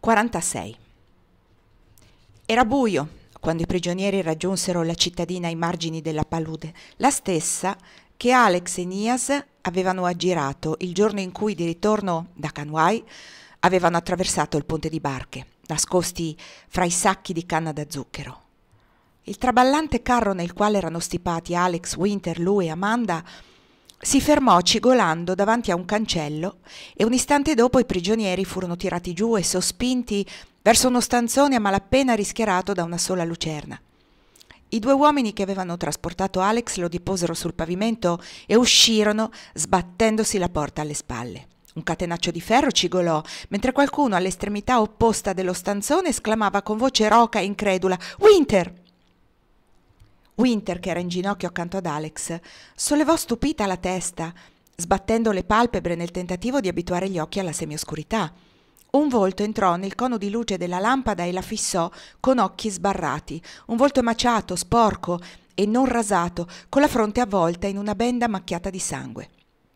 46. Era buio quando i prigionieri raggiunsero la cittadina ai margini della palude, la stessa che Alex e Nias avevano aggirato il giorno in cui, di ritorno da Kanwai, avevano attraversato il ponte di barche, nascosti fra i sacchi di canna da zucchero. Il traballante carro nel quale erano stipati Alex, Winter, Lou e Amanda si fermò cigolando davanti a un cancello e un istante dopo i prigionieri furono tirati giù e sospinti verso uno stanzone a malapena rischiarato da una sola lucerna. I due uomini che avevano trasportato Alex lo deposero sul pavimento e uscirono sbattendosi la porta alle spalle. Un catenaccio di ferro cigolò, mentre qualcuno all'estremità opposta dello stanzone esclamava con voce roca e incredula: «Winter!» Winter, che era in ginocchio accanto ad Alex, sollevò stupita la testa, sbattendo le palpebre nel tentativo di abituare gli occhi alla semioscurità. Un volto entrò nel cono di luce della lampada e la fissò con occhi sbarrati, un volto emaciato, sporco e non rasato, con la fronte avvolta in una benda macchiata di sangue.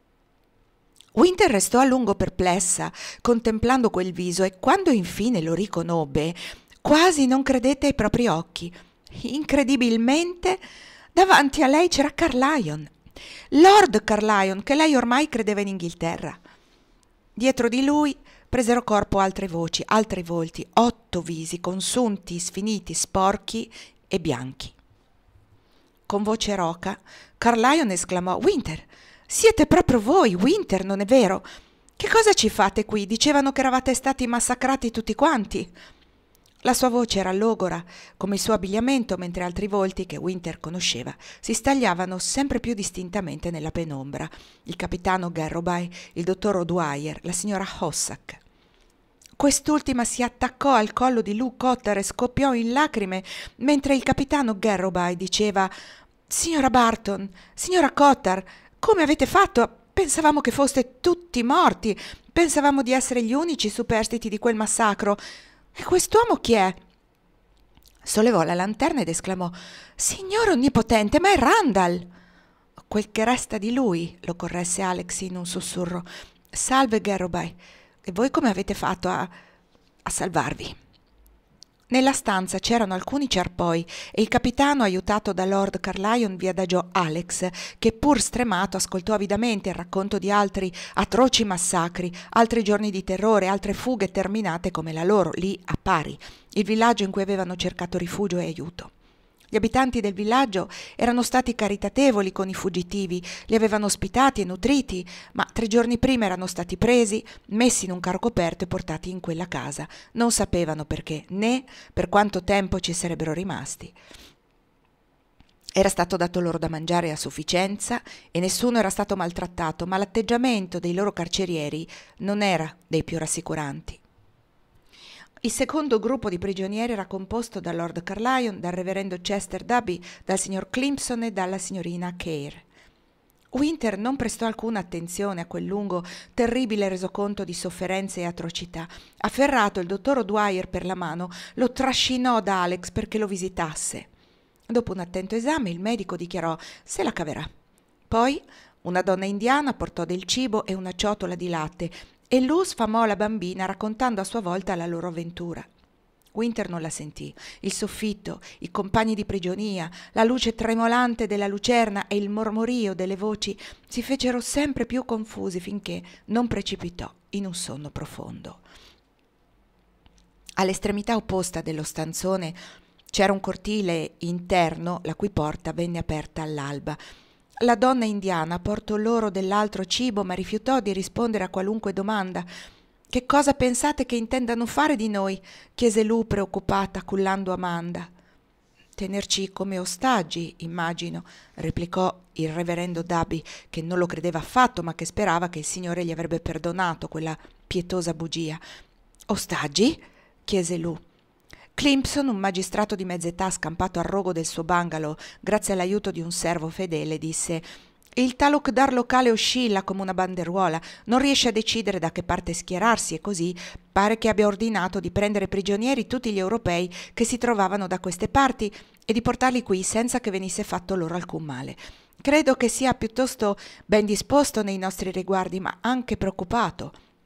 Winter restò a lungo perplessa, contemplando quel viso, e quando infine lo riconobbe, quasi non credette ai propri occhi. Incredibilmente, davanti a lei c'era Carlion, Lord Carlion, che lei ormai credeva in Inghilterra. Dietro di lui presero corpo altre voci, altri volti, 8 visi, consunti, sfiniti, sporchi e bianchi. Con voce roca, Carlion esclamò: «Winter, siete proprio voi, Winter, non è vero? Che cosa ci fate qui? Dicevano che eravate stati massacrati tutti quanti». La sua voce era logora, come il suo abbigliamento, mentre altri volti, che Winter conosceva, si stagliavano sempre più distintamente nella penombra. Il capitano Garrowby, il dottor O'Dwyer, la signora Hossack. Quest'ultima si attaccò al collo di Lou Cotter e scoppiò in lacrime, mentre il capitano Garrowby diceva: «Signora Barton, signora Cotter, come avete fatto? Pensavamo che foste tutti morti, pensavamo di essere gli unici superstiti di quel massacro. E quest'uomo chi è?» Sollevò la lanterna ed esclamò: «Signore onnipotente, ma è Randall!» «Quel che resta di lui», lo corresse Alex in un sussurro. «Salve, Garrowby. E voi come avete fatto a salvarvi?» Nella stanza c'erano alcuni ciarpoi e il capitano, aiutato da Lord Carlion, vi adagiò Alex, che pur stremato ascoltò avidamente il racconto di altri atroci massacri, altri giorni di terrore, altre fughe terminate come la loro, lì a Pari, il villaggio in cui avevano cercato rifugio e aiuto. Gli abitanti del villaggio erano stati caritatevoli con i fuggitivi, li avevano ospitati e nutriti, ma 3 giorni prima erano stati presi, messi in un carro coperto e portati in quella casa. Non sapevano perché, né per quanto tempo ci sarebbero rimasti. Era stato dato loro da mangiare a sufficienza e nessuno era stato maltrattato, ma l'atteggiamento dei loro carcerieri non era dei più rassicuranti. Il secondo gruppo di prigionieri era composto da Lord Carlion, dal reverendo Chester Darby, dal signor Climpson e dalla signorina Kerr. Winter non prestò alcuna attenzione a quel lungo, terribile resoconto di sofferenze e atrocità. Afferrato il dottor O'Dwyer per la mano, lo trascinò da Alex perché lo visitasse. Dopo un attento esame, il medico dichiarò: «Se la caverà». Poi una donna indiana portò del cibo e una ciotola di latte, e Lou sfamò la bambina raccontando a sua volta la loro avventura. Winter non la sentì. Il soffitto, i compagni di prigionia, la luce tremolante della lucerna e il mormorio delle voci si fecero sempre più confusi finché non precipitò in un sonno profondo. All'estremità opposta dello stanzone c'era un cortile interno la cui porta venne aperta all'alba. La donna indiana portò loro dell'altro cibo, ma rifiutò di rispondere a qualunque domanda. «Che cosa pensate che intendano fare di noi?» chiese Lou preoccupata, cullando Amanda. «Tenerci come ostaggi, immagino», replicò il reverendo Darby, che non lo credeva affatto, ma che sperava che il Signore gli avrebbe perdonato quella pietosa bugia. «Ostaggi?» chiese Lou. Climpson, un magistrato di mezz'età scampato al rogo del suo bungalow grazie all'aiuto di un servo fedele, disse: «Il talukdar locale oscilla come una banderuola, non riesce a decidere da che parte schierarsi e così pare che abbia ordinato di prendere prigionieri tutti gli europei che si trovavano da queste parti e di portarli qui senza che venisse fatto loro alcun male. Credo che sia piuttosto ben disposto nei nostri riguardi, ma anche preoccupato.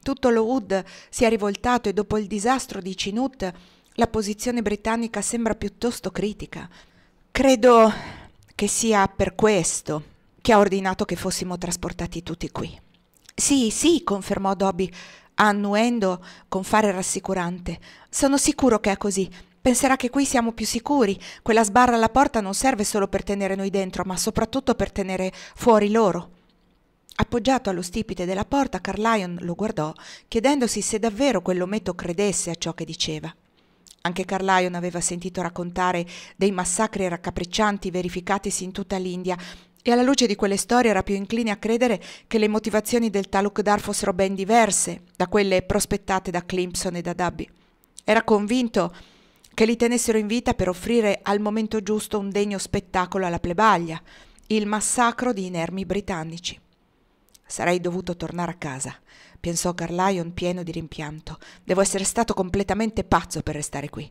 Tutto lo Wood si è rivoltato e dopo il disastro di Chinook la posizione britannica sembra piuttosto critica. Credo che sia per questo che ha ordinato che fossimo trasportati tutti qui. Sì, sì, confermò Dobby, annuendo con fare rassicurante. Sono sicuro che è così. Penserà che qui siamo più sicuri. Quella sbarra alla porta non serve solo per tenere noi dentro, ma soprattutto per tenere fuori loro. Appoggiato allo stipite della porta, Carlion lo guardò, chiedendosi se davvero quell'ometto credesse a ciò che diceva. Anche Carlion aveva sentito raccontare dei massacri raccapriccianti verificatisi in tutta l'India e alla luce di quelle storie era più incline a credere che le motivazioni del Talukdar fossero ben diverse da quelle prospettate da Climpson e da Dobby. Era convinto che li tenessero in vita per offrire al momento giusto un degno spettacolo alla plebaglia, il massacro di inermi britannici. Sarei dovuto tornare a casa, pensò Carlion pieno di rimpianto. Devo essere stato completamente pazzo per restare qui.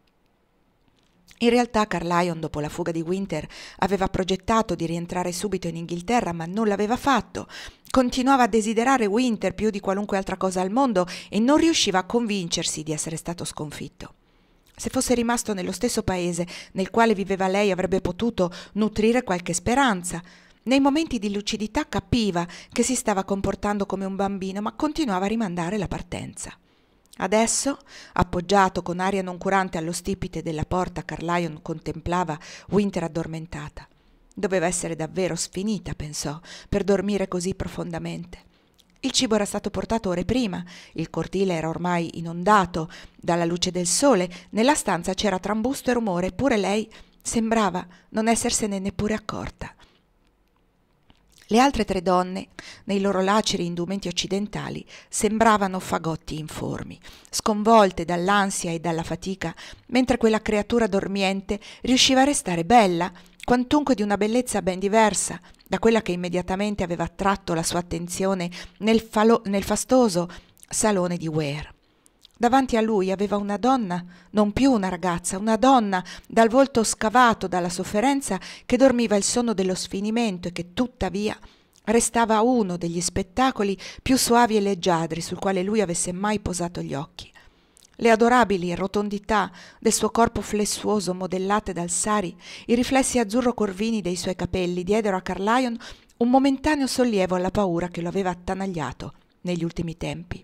In realtà Carlion, dopo la fuga di Winter, aveva progettato di rientrare subito in Inghilterra, ma non l'aveva fatto. Continuava a desiderare Winter più di qualunque altra cosa al mondo e non riusciva a convincersi di essere stato sconfitto. Se fosse rimasto nello stesso paese nel quale viveva lei, avrebbe potuto nutrire qualche speranza. Nei momenti di lucidità capiva che si stava comportando come un bambino, ma continuava a rimandare la partenza. Adesso, appoggiato con aria noncurante allo stipite della porta, Carlion contemplava Winter addormentata. Doveva essere davvero sfinita, pensò, per dormire così profondamente. Il cibo era stato portato ore prima, il cortile era ormai inondato dalla luce del sole, nella stanza c'era trambusto e rumore, eppure lei sembrava non essersene neppure accorta. Le altre 3 donne, nei loro laceri indumenti occidentali, sembravano fagotti informi, sconvolte dall'ansia e dalla fatica, mentre quella creatura dormiente riusciva a restare bella, quantunque di una bellezza ben diversa da quella che immediatamente aveva attratto la sua attenzione nel fastoso salone di Ware. Davanti a lui aveva una donna, non più una ragazza, una donna dal volto scavato dalla sofferenza che dormiva il sonno dello sfinimento e che tuttavia restava uno degli spettacoli più suavi e leggiadri sul quale lui avesse mai posato gli occhi. Le adorabili rotondità del suo corpo flessuoso modellate dal sari, i riflessi azzurro corvini dei suoi capelli diedero a Carlion un momentaneo sollievo alla paura che lo aveva attanagliato negli ultimi tempi.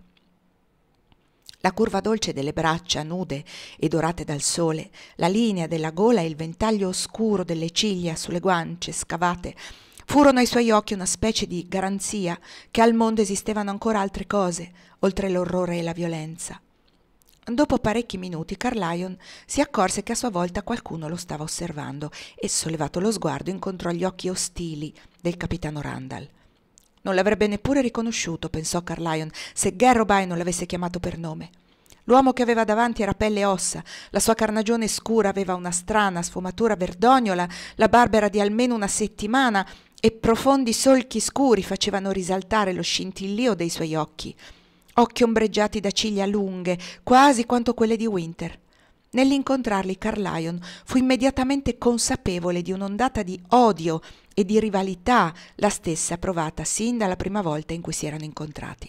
La curva dolce delle braccia nude e dorate dal sole, la linea della gola e il ventaglio oscuro delle ciglia sulle guance scavate furono ai suoi occhi una specie di garanzia che al mondo esistevano ancora altre cose, oltre l'orrore e la violenza. Dopo parecchi minuti Carlion si accorse che a sua volta qualcuno lo stava osservando e, sollevato lo sguardo, incontrò gli occhi ostili del capitano Randall. Non l'avrebbe neppure riconosciuto, pensò Carlion, se Garrowby non l'avesse chiamato per nome. L'uomo che aveva davanti era pelle e ossa, la sua carnagione scura aveva una strana sfumatura verdognola, la barba era di almeno una settimana e profondi solchi scuri facevano risaltare lo scintillio dei suoi occhi ombreggiati da ciglia lunghe, quasi quanto quelle di Winter. Nell'incontrarli Carlion fu immediatamente consapevole di un'ondata di odio e di rivalità, la stessa provata sin dalla prima volta in cui si erano incontrati.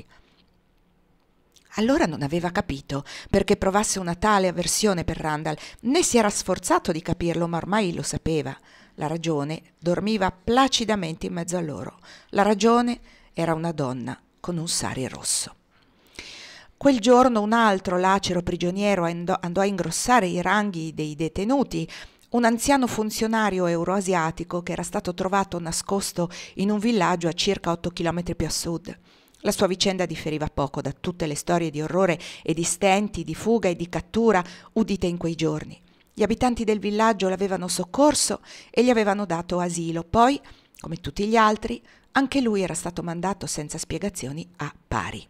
Allora non aveva capito perché provasse una tale avversione per Randall, né si era sforzato di capirlo, ma ormai lo sapeva. La ragione dormiva placidamente in mezzo a loro. La ragione era una donna con un sari rosso. Quel giorno un altro lacero prigioniero andò a ingrossare i ranghi dei detenuti, un anziano funzionario euroasiatico che era stato trovato nascosto in un villaggio a circa 8 chilometri più a sud. La sua vicenda differiva poco da tutte le storie di orrore e di stenti, di fuga e di cattura udite in quei giorni. Gli abitanti del villaggio l'avevano soccorso e gli avevano dato asilo. Poi, come tutti gli altri, anche lui era stato mandato senza spiegazioni a Pari.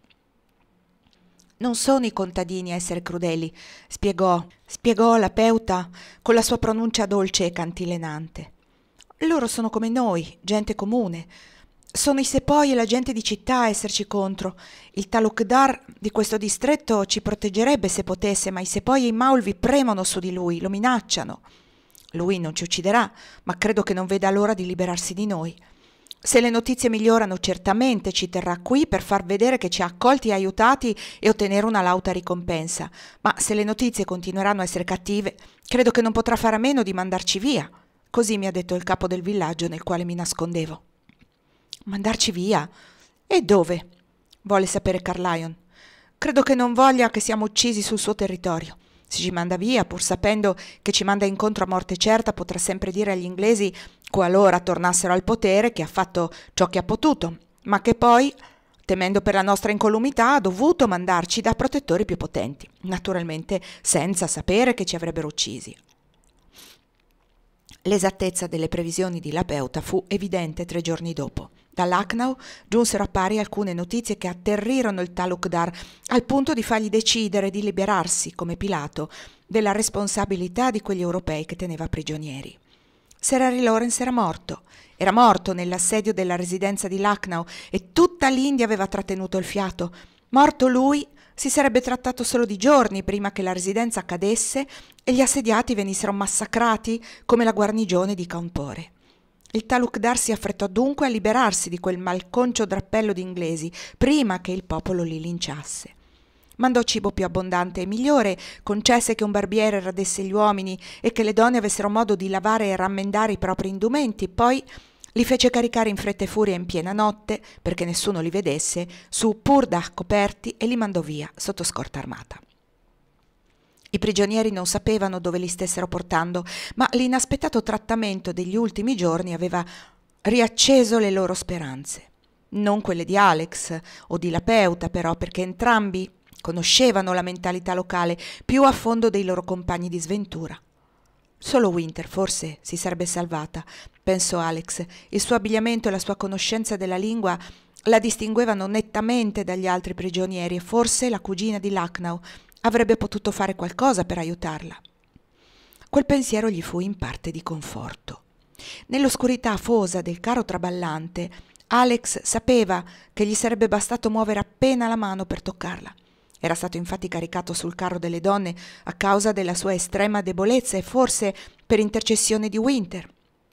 Non sono i contadini a essere crudeli, spiegò la Peuta con la sua pronuncia dolce e cantilenante. Loro sono come noi, gente comune. Sono i sepoi e la gente di città a esserci contro. Il Talukdar di questo distretto ci proteggerebbe se potesse, ma i sepoi e i maulvi premono su di lui, lo minacciano. Lui non ci ucciderà, ma credo che non veda l'ora di liberarsi di noi. Se le notizie migliorano, certamente ci terrà qui per far vedere che ci ha accolti e aiutati e ottenere una lauta ricompensa. Ma se le notizie continueranno a essere cattive, credo che non potrà fare a meno di mandarci via. Così mi ha detto il capo del villaggio nel quale mi nascondevo. Mandarci via? E dove? Vuole sapere Carlion. Credo che non voglia che siamo uccisi sul suo territorio. Se ci manda via, pur sapendo che ci manda incontro a morte certa, potrà sempre dire agli inglesi, qualora tornassero al potere, che ha fatto ciò che ha potuto, ma che poi, temendo per la nostra incolumità, ha dovuto mandarci da protettori più potenti, naturalmente senza sapere che ci avrebbero uccisi. L'esattezza delle previsioni di Lapeuta fu evidente 3 giorni dopo. Da Lucknow giunsero a pari alcune notizie che atterrirono il talukdar al punto di fargli decidere di liberarsi, come Pilato, della responsabilità di quegli europei che teneva prigionieri. Sir Harry Lawrence era morto nell'assedio della residenza di Lucknow e tutta l'India aveva trattenuto il fiato. Morto lui, si sarebbe trattato solo di giorni prima che la residenza cadesse e gli assediati venissero massacrati come la guarnigione di Cawnpore. Il talukdar si affrettò dunque a liberarsi di quel malconcio drappello di inglesi prima che il popolo li linciasse. Mandò cibo più abbondante e migliore, concesse che un barbiere radesse gli uomini e che le donne avessero modo di lavare e rammendare i propri indumenti, poi li fece caricare in fretta e furia in piena notte, perché nessuno li vedesse, su purdah coperti e li mandò via sotto scorta armata. I prigionieri non sapevano dove li stessero portando, ma l'inaspettato trattamento degli ultimi giorni aveva riacceso le loro speranze. Non quelle di Alex o di Lapeuta, però, perché entrambi conoscevano la mentalità locale più a fondo dei loro compagni di sventura. Solo Winter forse si sarebbe salvata, pensò Alex. Il suo abbigliamento e la sua conoscenza della lingua la distinguevano nettamente dagli altri prigionieri e forse la cugina di Lucknow avrebbe potuto fare qualcosa per aiutarla. Quel pensiero gli fu in parte di conforto. Nell'oscurità afosa del carro traballante, Alex sapeva che gli sarebbe bastato muovere appena la mano per toccarla. Era stato infatti caricato sul carro delle donne a causa della sua estrema debolezza e forse per intercessione di Winter.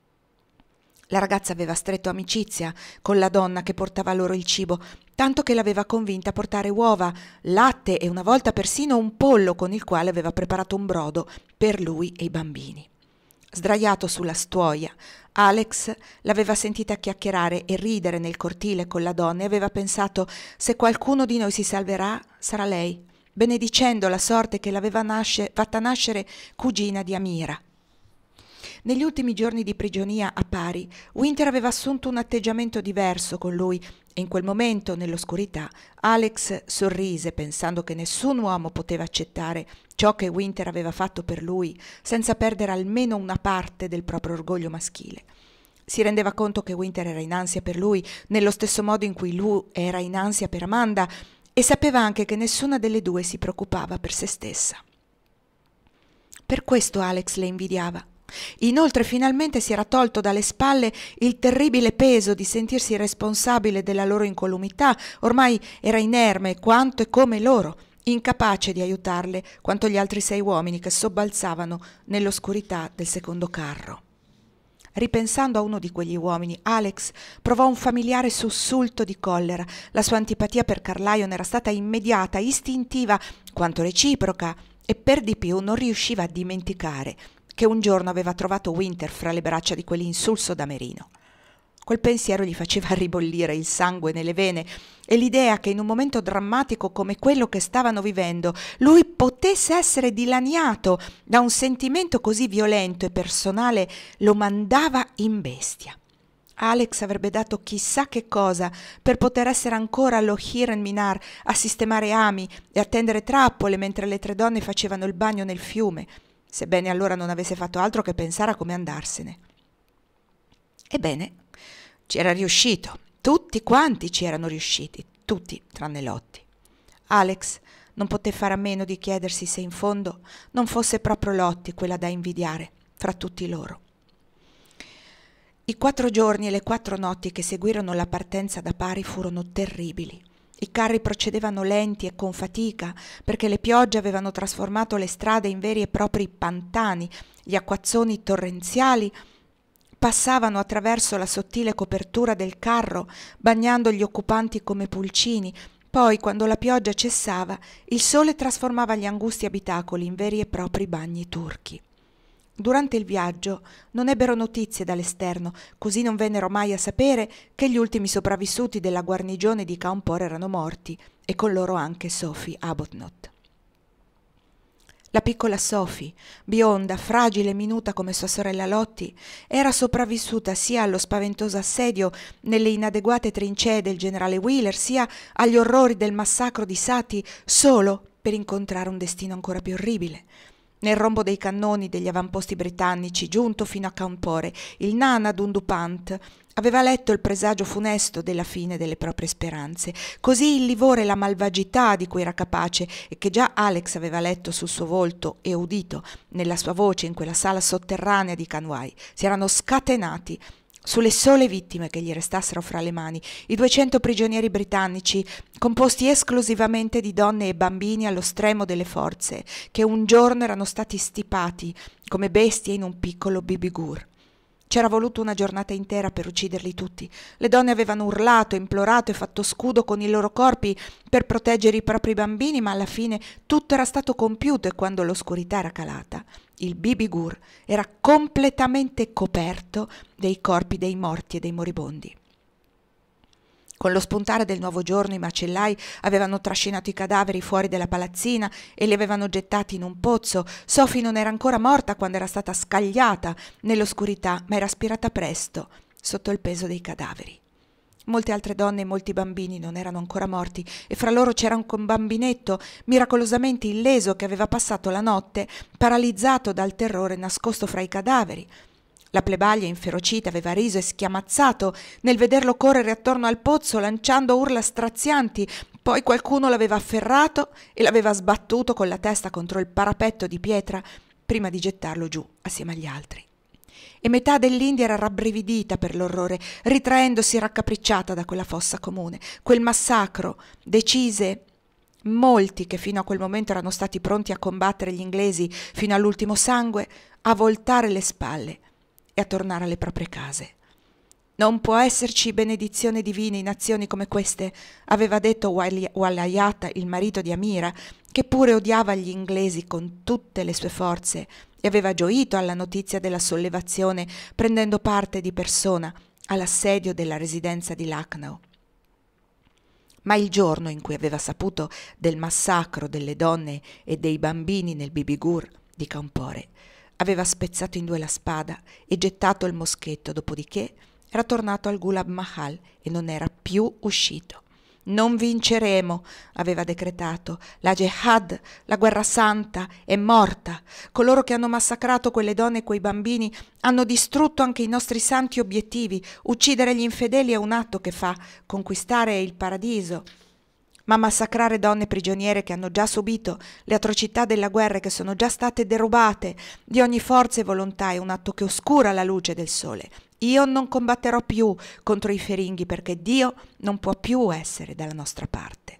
La ragazza aveva stretto amicizia con la donna che portava loro il cibo, tanto che l'aveva convinta a portare uova, latte e una volta persino un pollo con il quale aveva preparato un brodo per lui e i bambini. Sdraiato sulla stuoia, Alex l'aveva sentita chiacchierare e ridere nel cortile con la donna e aveva pensato: se qualcuno di noi si salverà, sarà lei, benedicendo la sorte che l'aveva fatta nascere cugina di Amira. Negli ultimi giorni di prigionia a Pari, Winter aveva assunto un atteggiamento diverso con lui e in quel momento, nell'oscurità, Alex sorrise pensando che nessun uomo poteva accettare ciò che Winter aveva fatto per lui senza perdere almeno una parte del proprio orgoglio maschile. Si rendeva conto che Winter era in ansia per lui nello stesso modo in cui lui era in ansia per Amanda e sapeva anche che nessuna delle due si preoccupava per se stessa. Per questo Alex le invidiava. Inoltre finalmente si era tolto dalle spalle il terribile peso di sentirsi responsabile della loro incolumità. Ormai era inerme quanto e come loro, incapace di aiutarle quanto gli altri 6 uomini che sobbalzavano nell'oscurità del secondo carro. Ripensando a uno di quegli uomini, Alex provò un familiare sussulto di collera. La sua antipatia per Carlion era stata immediata, istintiva, quanto reciproca, e per di più non riusciva a dimenticare che un giorno aveva trovato Winter fra le braccia di quell'insulso damerino. Quel pensiero gli faceva ribollire il sangue nelle vene e l'idea che in un momento drammatico come quello che stavano vivendo lui potesse essere dilaniato da un sentimento così violento e personale lo mandava in bestia. Alex avrebbe dato chissà che cosa per poter essere ancora allo Hiren Minar a sistemare ami e a tendere trappole mentre le 3 donne facevano il bagno nel fiume, sebbene allora non avesse fatto altro che pensare a come andarsene. Ebbene, ci era riuscito, tutti quanti ci erano riusciti, tutti tranne Lottie. Alex non poté fare a meno di chiedersi se in fondo non fosse proprio Lottie quella da invidiare fra tutti loro. I 4 giorni e le 4 notti che seguirono la partenza da Pari furono terribili. I carri procedevano lenti e con fatica perché le piogge avevano trasformato le strade in veri e propri pantani, gli acquazzoni torrenziali passavano attraverso la sottile copertura del carro, bagnando gli occupanti come pulcini. Poi, quando la pioggia cessava, il sole trasformava gli angusti abitacoli in veri e propri bagni turchi. Durante il viaggio non ebbero notizie dall'esterno, così non vennero mai a sapere che gli ultimi sopravvissuti della guarnigione di Cawnpore erano morti, e con loro anche Sophie Arbuthnot. La piccola Sophie, bionda, fragile e minuta come sua sorella Lottie, era sopravvissuta sia allo spaventoso assedio nelle inadeguate trincee del generale Wheeler, sia agli orrori del massacro di Sati, solo per incontrare un destino ancora più orribile. Nel rombo dei cannoni degli avamposti britannici, giunto fino a Cawnpore, il Nana Dundupant aveva letto il presagio funesto della fine delle proprie speranze. Così il livore e la malvagità di cui era capace e che già Alex aveva letto sul suo volto e udito nella sua voce in quella sala sotterranea di Kanwai si erano scatenati sulle sole vittime che gli restassero fra le mani, i 200 prigionieri britannici, composti esclusivamente di donne e bambini allo stremo delle forze, che un giorno erano stati stipati come bestie in un piccolo Bibigur. C'era voluto una giornata intera per ucciderli tutti. Le donne avevano urlato, implorato e fatto scudo con i loro corpi per proteggere i propri bambini, ma alla fine tutto era stato compiuto e quando l'oscurità era calata, il Bibigur era completamente coperto dei corpi dei morti e dei moribondi. Con lo spuntare del nuovo giorno i macellai avevano trascinato i cadaveri fuori dalla palazzina e li avevano gettati in un pozzo. Sophie non era ancora morta quando era stata scagliata nell'oscurità, ma era spirata presto sotto il peso dei cadaveri. Molte altre donne e molti bambini non erano ancora morti e fra loro c'era un bambinetto miracolosamente illeso che aveva passato la notte paralizzato dal terrore nascosto fra i cadaveri. La plebaglia inferocita aveva riso e schiamazzato nel vederlo correre attorno al pozzo lanciando urla strazianti, poi qualcuno l'aveva afferrato e l'aveva sbattuto con la testa contro il parapetto di pietra prima di gettarlo giù assieme agli altri. E metà dell'India era rabbrividita per l'orrore, ritraendosi raccapricciata da quella fossa comune. Quel massacro decise molti che fino a quel momento erano stati pronti a combattere gli inglesi fino all'ultimo sangue a voltare le spalle e a tornare alle proprie case. Non può esserci benedizione divina in azioni come queste, aveva detto Walayat, il marito di Amira, che pure odiava gli inglesi con tutte le sue forze e aveva gioito alla notizia della sollevazione, prendendo parte di persona all'assedio della residenza di Lucknow. Ma il giorno in cui aveva saputo del massacro delle donne e dei bambini nel Bibigur di Cawnpore, aveva spezzato in due la spada e gettato il moschetto, dopodiché era tornato al Gulab Mahal e non era più uscito. Non vinceremo, aveva decretato. La jihad, la guerra santa, è morta. Coloro che hanno massacrato quelle donne e quei bambini hanno distrutto anche i nostri santi obiettivi. Uccidere gli infedeli è un atto che fa conquistare il paradiso. Ma massacrare donne prigioniere che hanno già subito le atrocità della guerra e che sono già state derubate di ogni forza e volontà è un atto che oscura la luce del sole. Io non combatterò più contro i feringhi perché Dio non può più essere dalla nostra parte.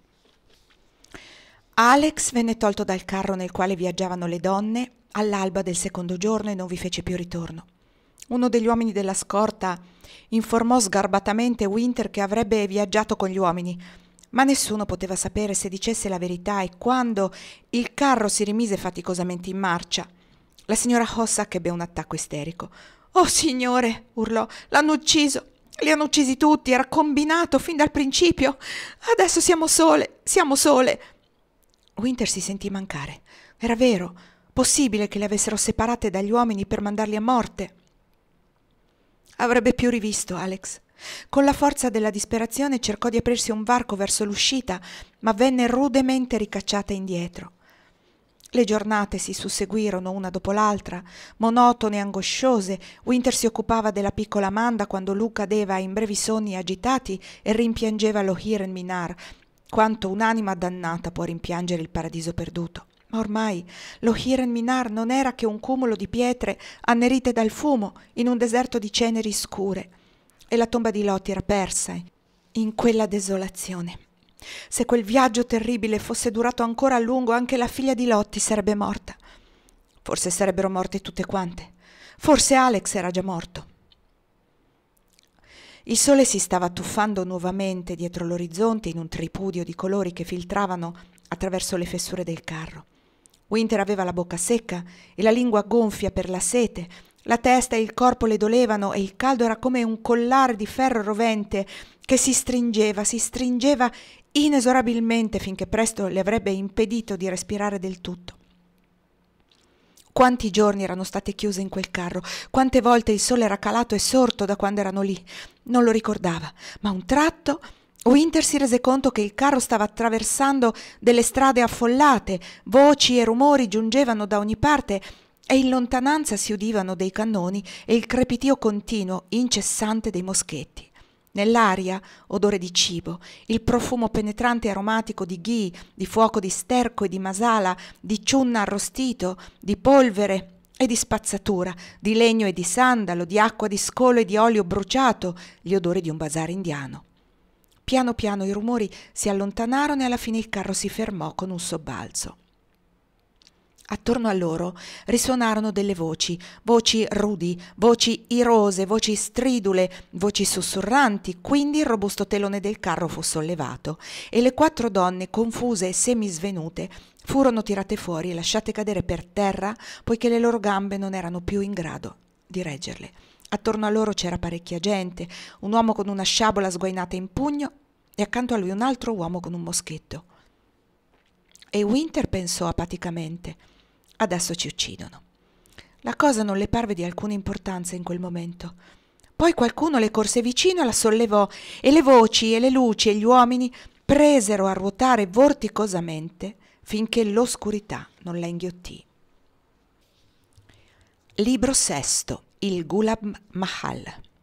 Alex venne tolto dal carro nel quale viaggiavano le donne all'alba del secondo giorno e non vi fece più ritorno. Uno degli uomini della scorta informò sgarbatamente Winter che avrebbe viaggiato con gli uomini, ma nessuno poteva sapere se dicesse la verità e quando il carro si rimise faticosamente in marcia, la signora Hossack ebbe un attacco isterico. «Oh, signore!» urlò. «L'hanno ucciso! Li hanno uccisi tutti! Era combinato fin dal principio! Adesso siamo sole! Siamo sole!» Winter si sentì mancare. Era vero! Possibile che le avessero separate dagli uomini per mandarli a morte? Avrebbe più rivisto Alex. Con la forza della disperazione cercò di aprirsi un varco verso l'uscita, ma venne rudemente ricacciata indietro. Le giornate si susseguirono una dopo l'altra, monotone e angosciose. Winter si occupava della piccola Amanda quando Lou cadeva in brevi sonni agitati e rimpiangeva lo Hiren Minar, quanto un'anima dannata può rimpiangere il paradiso perduto. Ma ormai lo Hiren Minar non era che un cumulo di pietre annerite dal fumo in un deserto di ceneri scure, e la tomba di Lottie era persa in quella desolazione. Se quel viaggio terribile fosse durato ancora a lungo, anche la figlia di Lottie sarebbe morta. Forse sarebbero morte tutte quante. Forse Alex era già morto. Il sole si stava tuffando nuovamente dietro l'orizzonte in un tripudio di colori che filtravano attraverso le fessure del carro. Winter aveva la bocca secca e la lingua gonfia per la sete, la testa e il corpo le dolevano e il caldo era come un collare di ferro rovente che si stringeva inesorabilmente finché presto le avrebbe impedito di respirare del tutto. Quanti giorni erano state chiuse in quel carro, quante volte il sole era calato e sorto da quando erano lì. Non lo ricordava, ma a un tratto Winter si rese conto che il carro stava attraversando delle strade affollate, voci e rumori giungevano da ogni parte e in lontananza si udivano dei cannoni e il crepitio continuo, incessante dei moschetti. Nell'aria odore di cibo, il profumo penetrante e aromatico di ghee, di fuoco di sterco e di masala, di ciunna arrostito, di polvere e di spazzatura, di legno e di sandalo, di acqua di scolo e di olio bruciato, gli odori di un bazar indiano. Piano piano i rumori si allontanarono e alla fine il carro si fermò con un sobbalzo. Attorno a loro risuonarono delle voci rudi, voci irose, voci stridule, voci sussurranti, quindi il robusto telone del carro fu sollevato e le 4 donne, confuse e semisvenute, furono tirate fuori e lasciate cadere per terra poiché le loro gambe non erano più in grado di reggerle. Attorno a loro c'era parecchia gente, un uomo con una sciabola sguainata in pugno e accanto a lui un altro uomo con un moschetto. E Winter pensò apaticamente: adesso ci uccidono. La cosa non le parve di alcuna importanza in quel momento. Poi qualcuno le corse vicino e la sollevò e le voci e le luci e gli uomini presero a ruotare vorticosamente finché l'oscurità non la inghiottì. Libro sesto. Il Gulab Mahal.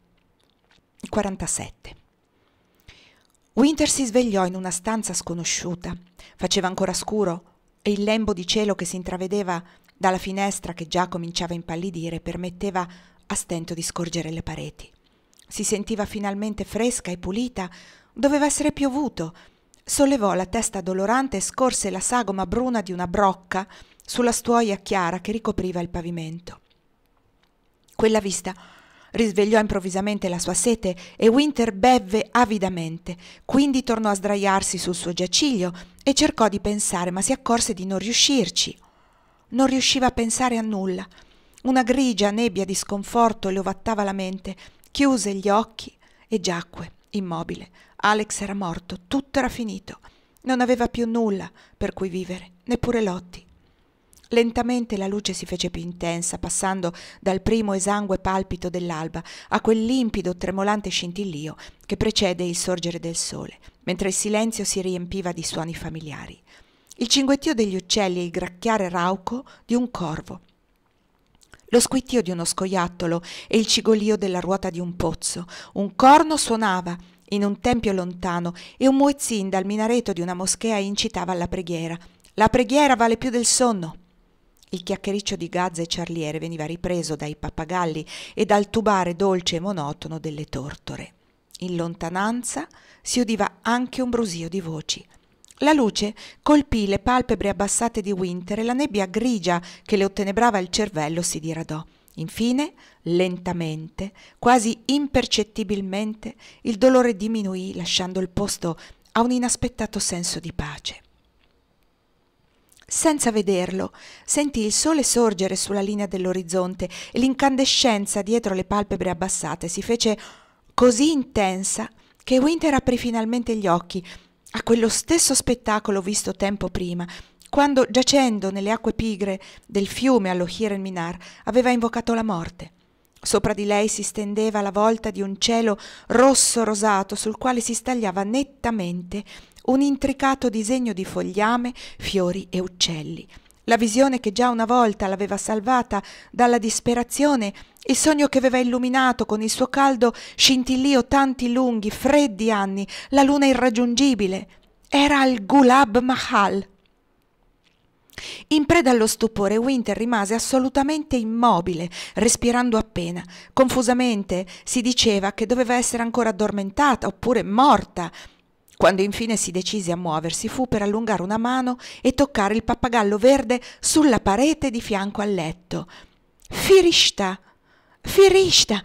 47. Winter si svegliò in una stanza sconosciuta. Faceva ancora scuro e il lembo di cielo che si intravedeva dalla finestra che già cominciava a impallidire permetteva a stento di scorgere le pareti. Si sentiva finalmente fresca e pulita. Doveva essere piovuto. Sollevò la testa dolorante e scorse la sagoma bruna di una brocca sulla stuoia chiara che ricopriva il pavimento. Quella vista risvegliò improvvisamente la sua sete e Winter bevve avidamente, quindi tornò a sdraiarsi sul suo giaciglio e cercò di pensare, ma si accorse di non riuscirci. Non riusciva a pensare a nulla. Una grigia nebbia di sconforto le ovattava la mente. Chiuse gli occhi e giacque, immobile. Alex era morto, tutto era finito. Non aveva più nulla per cui vivere, neppure Lottie. Lentamente la luce si fece più intensa, passando dal primo esangue palpito dell'alba a quel limpido, tremolante scintillio che precede il sorgere del sole, mentre il silenzio si riempiva di suoni familiari. Il cinguettio degli uccelli e il gracchiare rauco di un corvo, lo squittio di uno scoiattolo e il cigolio della ruota di un pozzo. Un corno suonava in un tempio lontano e un muezzin dal minareto di una moschea incitava alla preghiera. La preghiera vale più del sonno. Il chiacchiericcio di gazze e ciarliere veniva ripreso dai pappagalli e dal tubare dolce e monotono delle tortore. In lontananza si udiva anche un brusio di voci. La luce colpì le palpebre abbassate di Winter e la nebbia grigia che le ottenebrava il cervello si diradò. Infine, lentamente, quasi impercettibilmente, il dolore diminuì lasciando il posto a un inaspettato senso di pace. Senza vederlo, sentì il sole sorgere sulla linea dell'orizzonte e l'incandescenza dietro le palpebre abbassate si fece così intensa che Winter aprì finalmente gli occhi a quello stesso spettacolo visto tempo prima, quando, giacendo nelle acque pigre del fiume allo Hir el-Minar, aveva invocato la morte. Sopra di lei si stendeva la volta di un cielo rosso-rosato sul quale si stagliava nettamente un intricato disegno di fogliame, fiori e uccelli. La visione che già una volta l'aveva salvata dalla disperazione, il sogno che aveva illuminato con il suo caldo scintillio tanti lunghi, freddi anni, la luna irraggiungibile, era il Gulab Mahal. In preda allo stupore, Winter rimase assolutamente immobile, respirando appena. Confusamente si diceva che doveva essere ancora addormentata oppure morta. Quando infine si decise a muoversi fu per allungare una mano e toccare il pappagallo verde sulla parete di fianco al letto. Firishta! Firishta!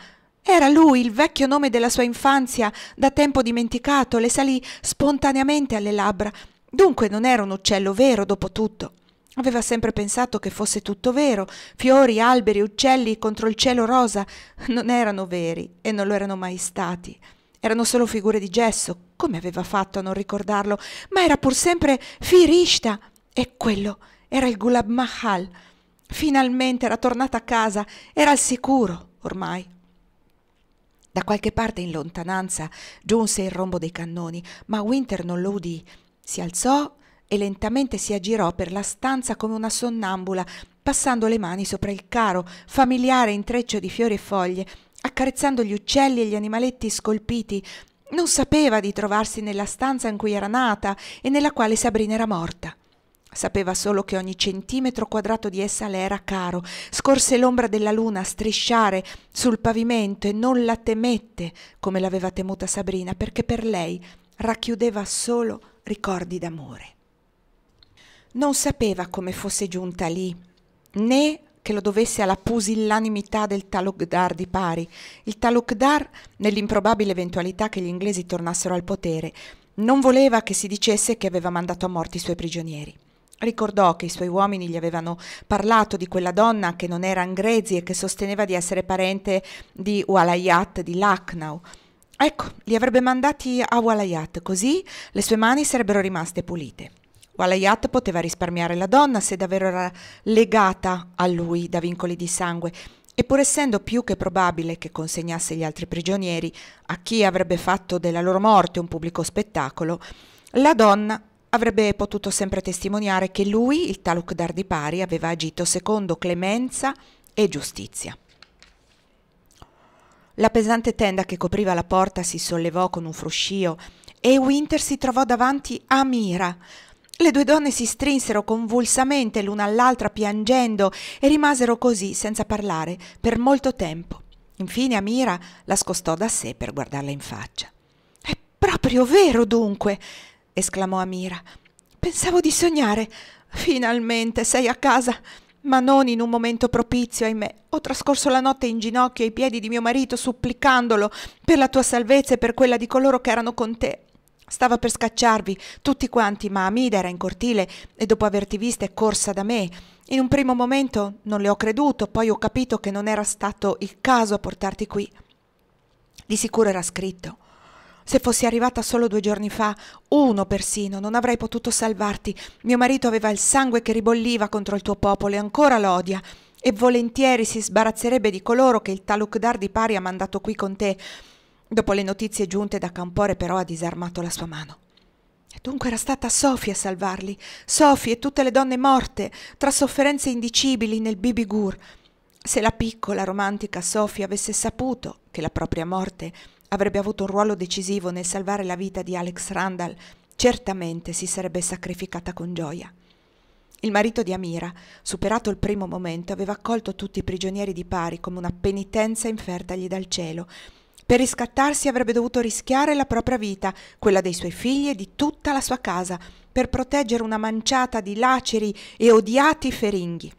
Era lui, il vecchio nome della sua infanzia, da tempo dimenticato, le salì spontaneamente alle labbra. Dunque non era un uccello vero, dopo tutto. Aveva sempre pensato che fosse tutto vero. Fiori, alberi, uccelli contro il cielo rosa non erano veri e non lo erano mai stati. Erano solo figure di gesso. Come aveva fatto a non ricordarlo? Ma era pur sempre Firishta. E quello era il Gulab Mahal. Finalmente era tornata a casa. Era al sicuro, ormai. Da qualche parte in lontananza giunse il rombo dei cannoni, ma Winter non lo udì. Si alzò e lentamente si aggirò per la stanza come una sonnambula, passando le mani sopra il caro, familiare intreccio di fiori e foglie, accarezzando gli uccelli e gli animaletti scolpiti. Non sapeva di trovarsi nella stanza in cui era nata e nella quale Sabrina era morta. Sapeva solo che ogni centimetro quadrato di essa le era caro. Scorse l'ombra della luna strisciare sul pavimento e non la temette come l'aveva temuta Sabrina, perché per lei racchiudeva solo ricordi d'amore. Non sapeva come fosse giunta lì, né che lo dovesse alla pusillanimità del Talukdar di Pari. Il Talukdar, nell'improbabile eventualità che gli inglesi tornassero al potere, non voleva che si dicesse che aveva mandato a morte i suoi prigionieri. Ricordò che i suoi uomini gli avevano parlato di quella donna che non era Angrezi e che sosteneva di essere parente di Walayat di Lucknow. Ecco, li avrebbe mandati a Walayat, così le sue mani sarebbero rimaste pulite. Walayat poteva risparmiare la donna se davvero era legata a lui da vincoli di sangue, e pur essendo più che probabile che consegnasse gli altri prigionieri a chi avrebbe fatto della loro morte un pubblico spettacolo, la donna avrebbe potuto sempre testimoniare che lui, il Talukdar di Pari, aveva agito secondo clemenza e giustizia. La pesante tenda che copriva la porta si sollevò con un fruscio e Winter si trovò davanti a Amira. Le due donne si strinsero convulsamente l'una all'altra piangendo e rimasero così senza parlare per molto tempo. Infine Amira la scostò da sé per guardarla in faccia. «È proprio vero, dunque!» esclamò Amira. «Pensavo di sognare. Finalmente sei a casa, ma non in un momento propizio, ahimè. Ho trascorso la notte in ginocchio ai piedi di mio marito, supplicandolo per la tua salvezza e per quella di coloro che erano con te. Stava per scacciarvi tutti quanti, ma Amida era in cortile e dopo averti vista è corsa da me. In un primo momento non le ho creduto, poi ho capito che non era stato il caso a portarti qui. Di sicuro era scritto. Se fossi arrivata solo 2 giorni fa, 1 persino, non avrei potuto salvarti. Mio marito aveva il sangue che ribolliva contro il tuo popolo e ancora l'odia, e volentieri si sbarazzerebbe di coloro che il Talukdar di Pari ha mandato qui con te. Dopo le notizie giunte da Campore però ha disarmato la sua mano. E dunque era stata Sofia a salvarli, Sofia e tutte le donne morte, tra sofferenze indicibili nel Bibi Gur. Se la piccola, romantica Sofia avesse saputo che la propria morte avrebbe avuto un ruolo decisivo nel salvare la vita di Alex Randall, certamente si sarebbe sacrificata con gioia. Il marito di Amira, superato il primo momento, aveva accolto tutti i prigionieri di Pari come una penitenza infertagli dal cielo. Per riscattarsi avrebbe dovuto rischiare la propria vita, quella dei suoi figli e di tutta la sua casa, per proteggere una manciata di laceri e odiati feringhi.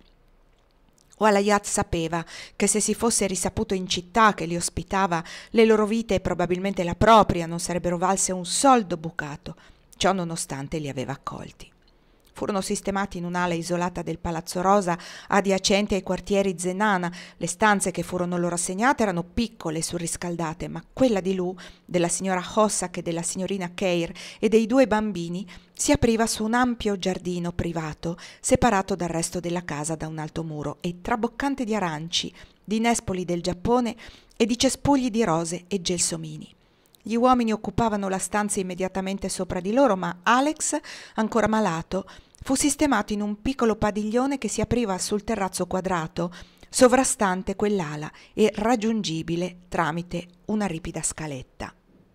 Walayat sapeva che se si fosse risaputo in città che li ospitava, le loro vite e probabilmente la propria non sarebbero valse un soldo bucato. Ciò nonostante li aveva accolti. Furono sistemati in un'ala isolata del Palazzo Rosa, adiacente ai quartieri Zenana. Le stanze che furono loro assegnate erano piccole e surriscaldate, ma quella di Lou, della signora Hossack e della signorina Keir e dei 2 bambini si apriva su un ampio giardino privato, separato dal resto della casa da un alto muro e traboccante di aranci, di nespoli del Giappone e di cespugli di rose e gelsomini. Gli uomini occupavano la stanza immediatamente sopra di loro, ma Alex, ancora malato, fu sistemato in un piccolo padiglione che si apriva sul terrazzo quadrato, sovrastante quell'ala e raggiungibile tramite una ripida scaletta.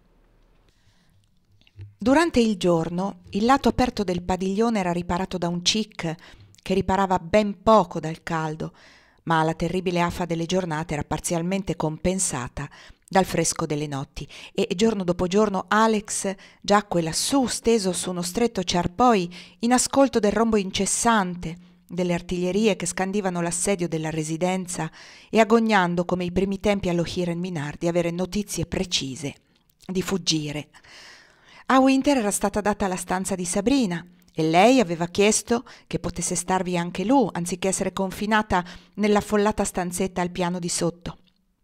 Durante il giorno, il lato aperto del padiglione era riparato da un cic che riparava ben poco dal caldo, ma la terribile afa delle giornate era parzialmente compensata dal fresco delle notti, e giorno dopo giorno Alex giacque lassù steso su uno stretto ciarpoi in ascolto del rombo incessante delle artiglierie che scandivano l'assedio della residenza e agognando come i primi tempi allo Hiren Minar di avere notizie precise, di fuggire. A Winter era stata data la stanza di Sabrina e lei aveva chiesto che potesse starvi anche lui, anziché essere confinata nell'affollata stanzetta al piano di sotto.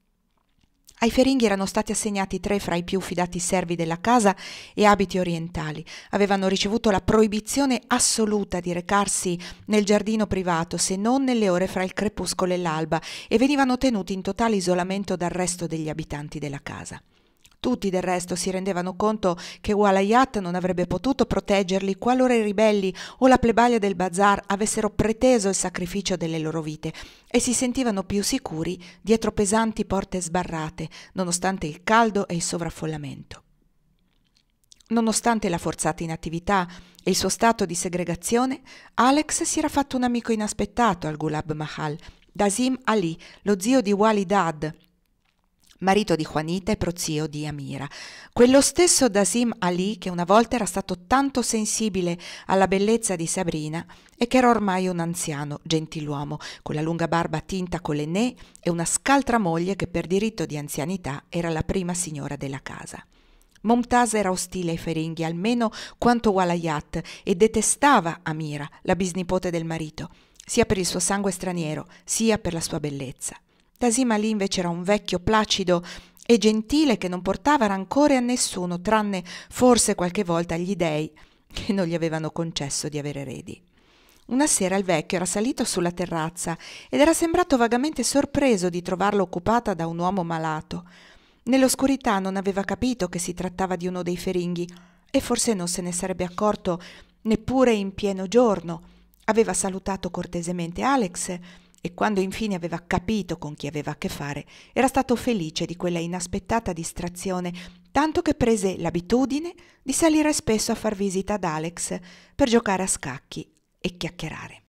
Ai feringhi erano stati assegnati 3 fra i più fidati servi della casa e abiti orientali. Avevano ricevuto la proibizione assoluta di recarsi nel giardino privato se non nelle ore fra il crepuscolo e l'alba e venivano tenuti in totale isolamento dal resto degli abitanti della casa. Tutti del resto si rendevano conto che Walayat non avrebbe potuto proteggerli qualora i ribelli o la plebaglia del bazar avessero preteso il sacrificio delle loro vite e si sentivano più sicuri dietro pesanti porte sbarrate, nonostante il caldo e il sovraffollamento. Nonostante la forzata inattività e il suo stato di segregazione, Alex si era fatto un amico inaspettato al Gulab Mahal, Dasim Ali, lo zio di Wali Dad, marito di Juanita e prozio di Amira, quello stesso Dasim Ali che una volta era stato tanto sensibile alla bellezza di Sabrina e che era ormai un anziano gentiluomo con la lunga barba tinta con l'ennè e una scaltra moglie che per diritto di anzianità era la prima signora della casa. Momtaz era ostile ai feringhi almeno quanto Walayat e detestava Amira, la bisnipote del marito, sia per il suo sangue straniero sia per la sua bellezza. Dasim Ali invece era un vecchio placido e gentile che non portava rancore a nessuno, tranne forse qualche volta agli dei che non gli avevano concesso di avere eredi. Una sera il vecchio era salito sulla terrazza ed era sembrato vagamente sorpreso di trovarla occupata da un uomo malato. Nell'oscurità non aveva capito che si trattava di uno dei feringhi e forse non se ne sarebbe accorto neppure in pieno giorno. Aveva salutato cortesemente Alex e quando infine aveva capito con chi aveva a che fare, era stato felice di quella inaspettata distrazione, tanto che prese l'abitudine di salire spesso a far visita ad Alex per giocare a scacchi e chiacchierare.